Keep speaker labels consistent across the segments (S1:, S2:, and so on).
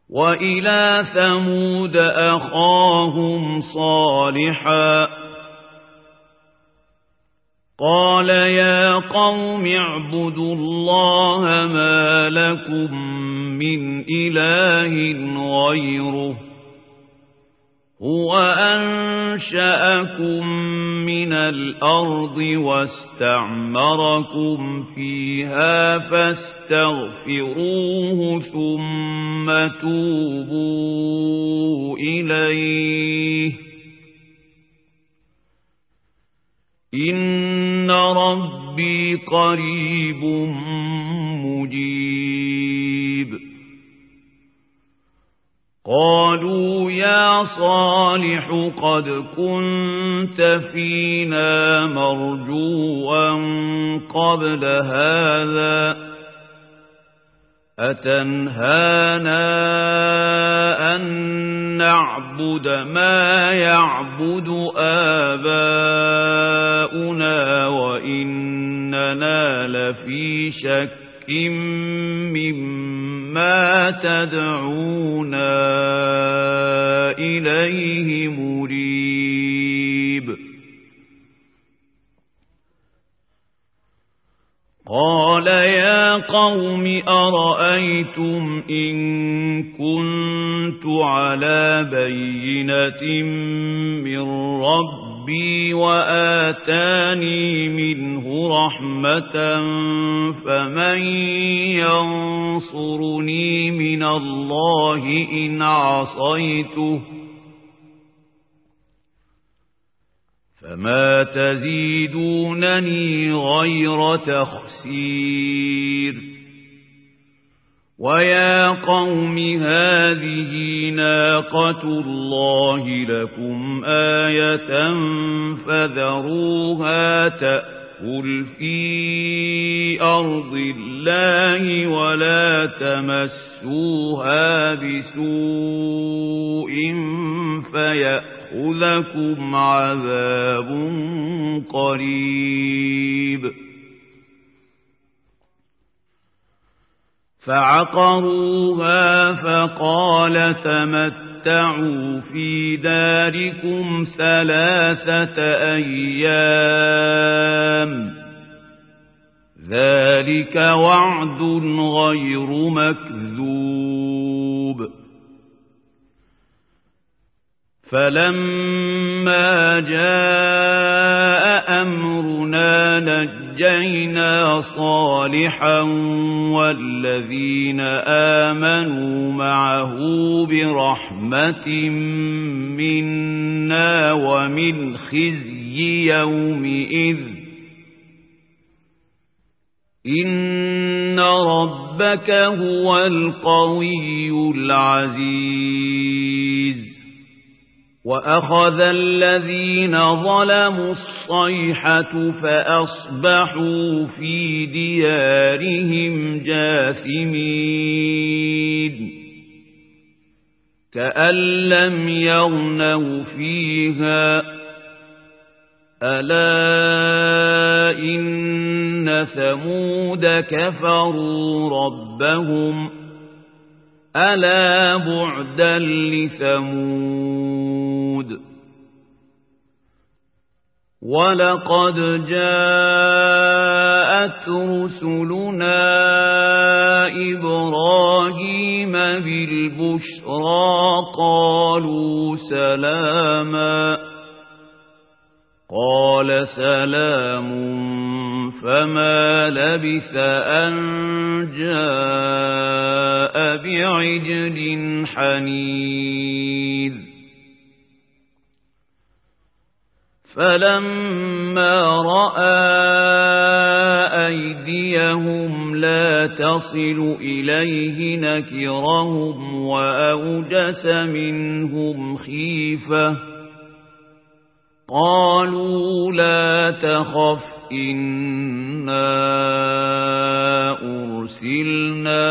S1: وإلى ثمود أخاهم صالحا قال يا قوم اعبدوا الله ما لكم من إله غيره هو أنشأكم من الأرض واستعمركم فيها فاستغفروه ثم توبوا إليه إن ربي قريب مجيب قالوا يا صالح قد كنت فينا مرجوا قبل هذا أتنهانا أن نعبد ما يعبد آباؤنا وإننا لفي شك مما تدعونا إليه مريب قال يا قوم أرأيتم إن كنت على بينة من ربي وآتاني منه رحمة فمن ينصرني من الله إن عصيته فما تزيدونني غير تخسير ويا قوم هذه ناقة الله لكم آية فذروها تأكل في أرض الله ولا تمسوها بسوء فيأخذكم عذاب قريب فعقروها فقال تمتعوا في داركم 3 أيام ذلك وعد غير مكذوب فلما جاء أمرنا نجينا صالحا والذين آمنوا معه برحمة منا ومن خزي يومئذ إن ربك هو القوي العزيز وأخذ الذين ظلموا الصيحة فأصبحوا في ديارهم جاثمين كأن لم يغنوا فيها ألا إن ثمود كفروا ربهم ألا بعدا لثمود ولقد جاءت رسلنا إبراهيم بالبشرى قالوا سلاما قال سلام فما لبث أن جاء بعجل حنيذ فلما رأى أيديهم لا تصل إليه نكرهم وأوجس منهم خيفة قالوا لا تخف إنا أرسلنا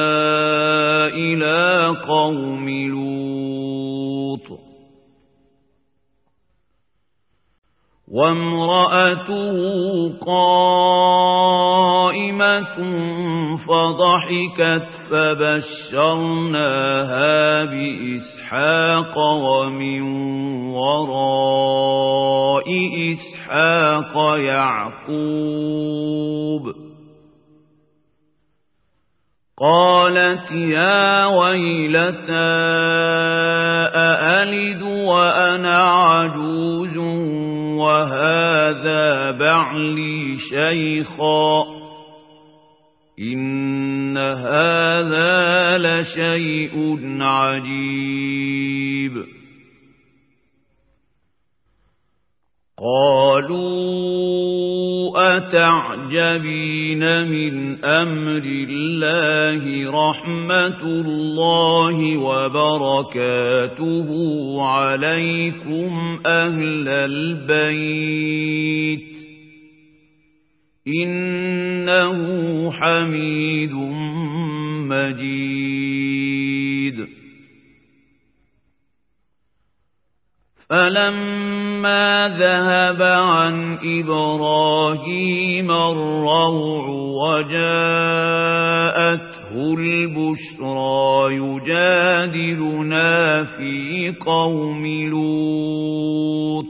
S1: إلى قوم لوط وامرأته قائمة فضحكت فبشرناها بإسحاق ومن وراء إسحاق يعقوب قالت يا ويلتى أألد وأنا عجوز وهذا بعلي شيخا إن هذا لشيء عجيب قالوا أتعجبين من أمر الله رحمة الله وبركاته عليكم أهل البيت إنه حميد مجيد فلما ذهب عن إبراهيم الروع وجاءته البشرى يجادلنا في قوم لوط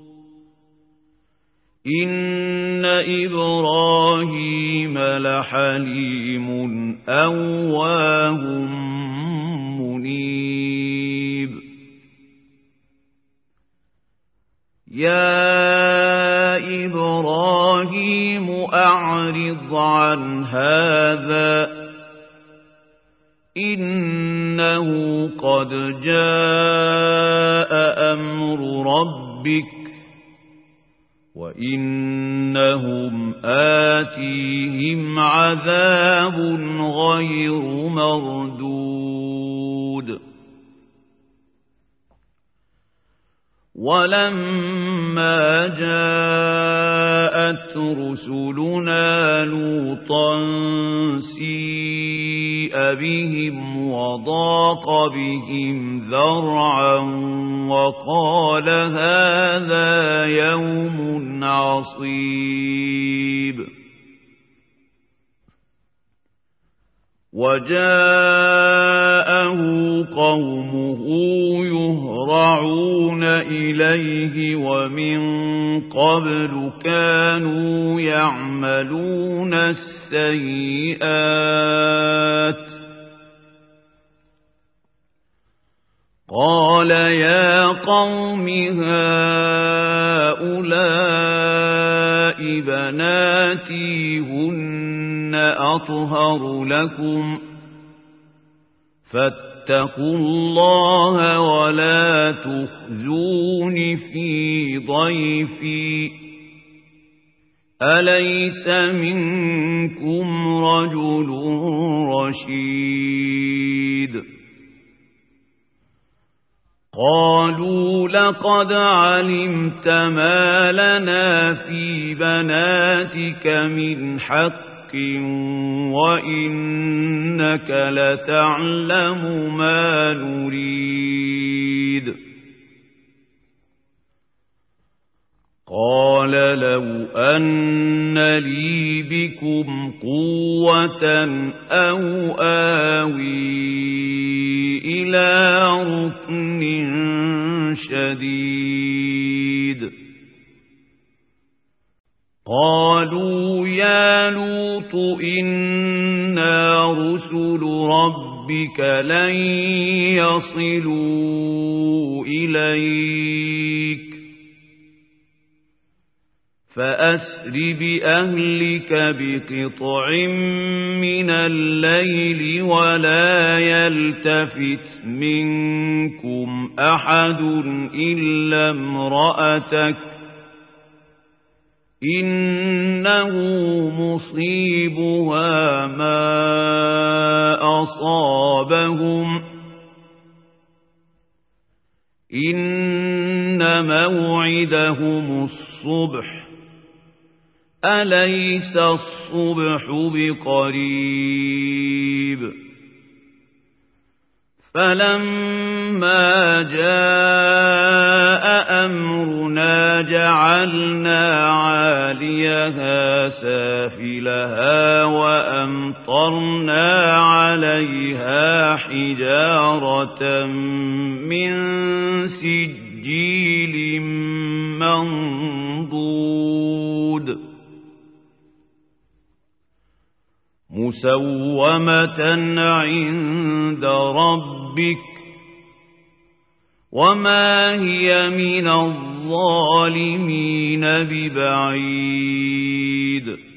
S1: إن إبراهيم لحليم أواه منيب يا إبراهيم أعرض عن هذا إنه قد جاء أمر ربك وإنهم آتيهم عذاب غير مردود ولما جاءت رسلنا لوطا سيء بهم وضاق بهم ذرعا وقال هذا يوم عصيب وجاءه قومه يهرعون إليه ومن قبل كانوا يعملون السيئات قال يا قوم هؤلاء بناتي هن أطهر لكم فاتقوا الله ولا تخزون في ضيفي أليس منكم رجل رشيد قالوا لقد علمت ما لنا في بناتك من حق وإنك لتعلم ما نريد قال لو أن لي بكم قوة أو آوي إلى ركن شديد قالوا يا لوط إنا رسل ربك لن يصلوا إليك فأسر بأهلك بقطع من الليل ولا يلتفت منكم أحد إلا امرأتك إنه مصيبها ما أصابهم إن موعدهم الصبح أليس الصبح بقريب فلما جاء أمرنا جعلنا عاليها سافلها وأمطرنا عليها حجارة من سجيل منضود مسومة عند ربك وما هي من الظالمين ببعيد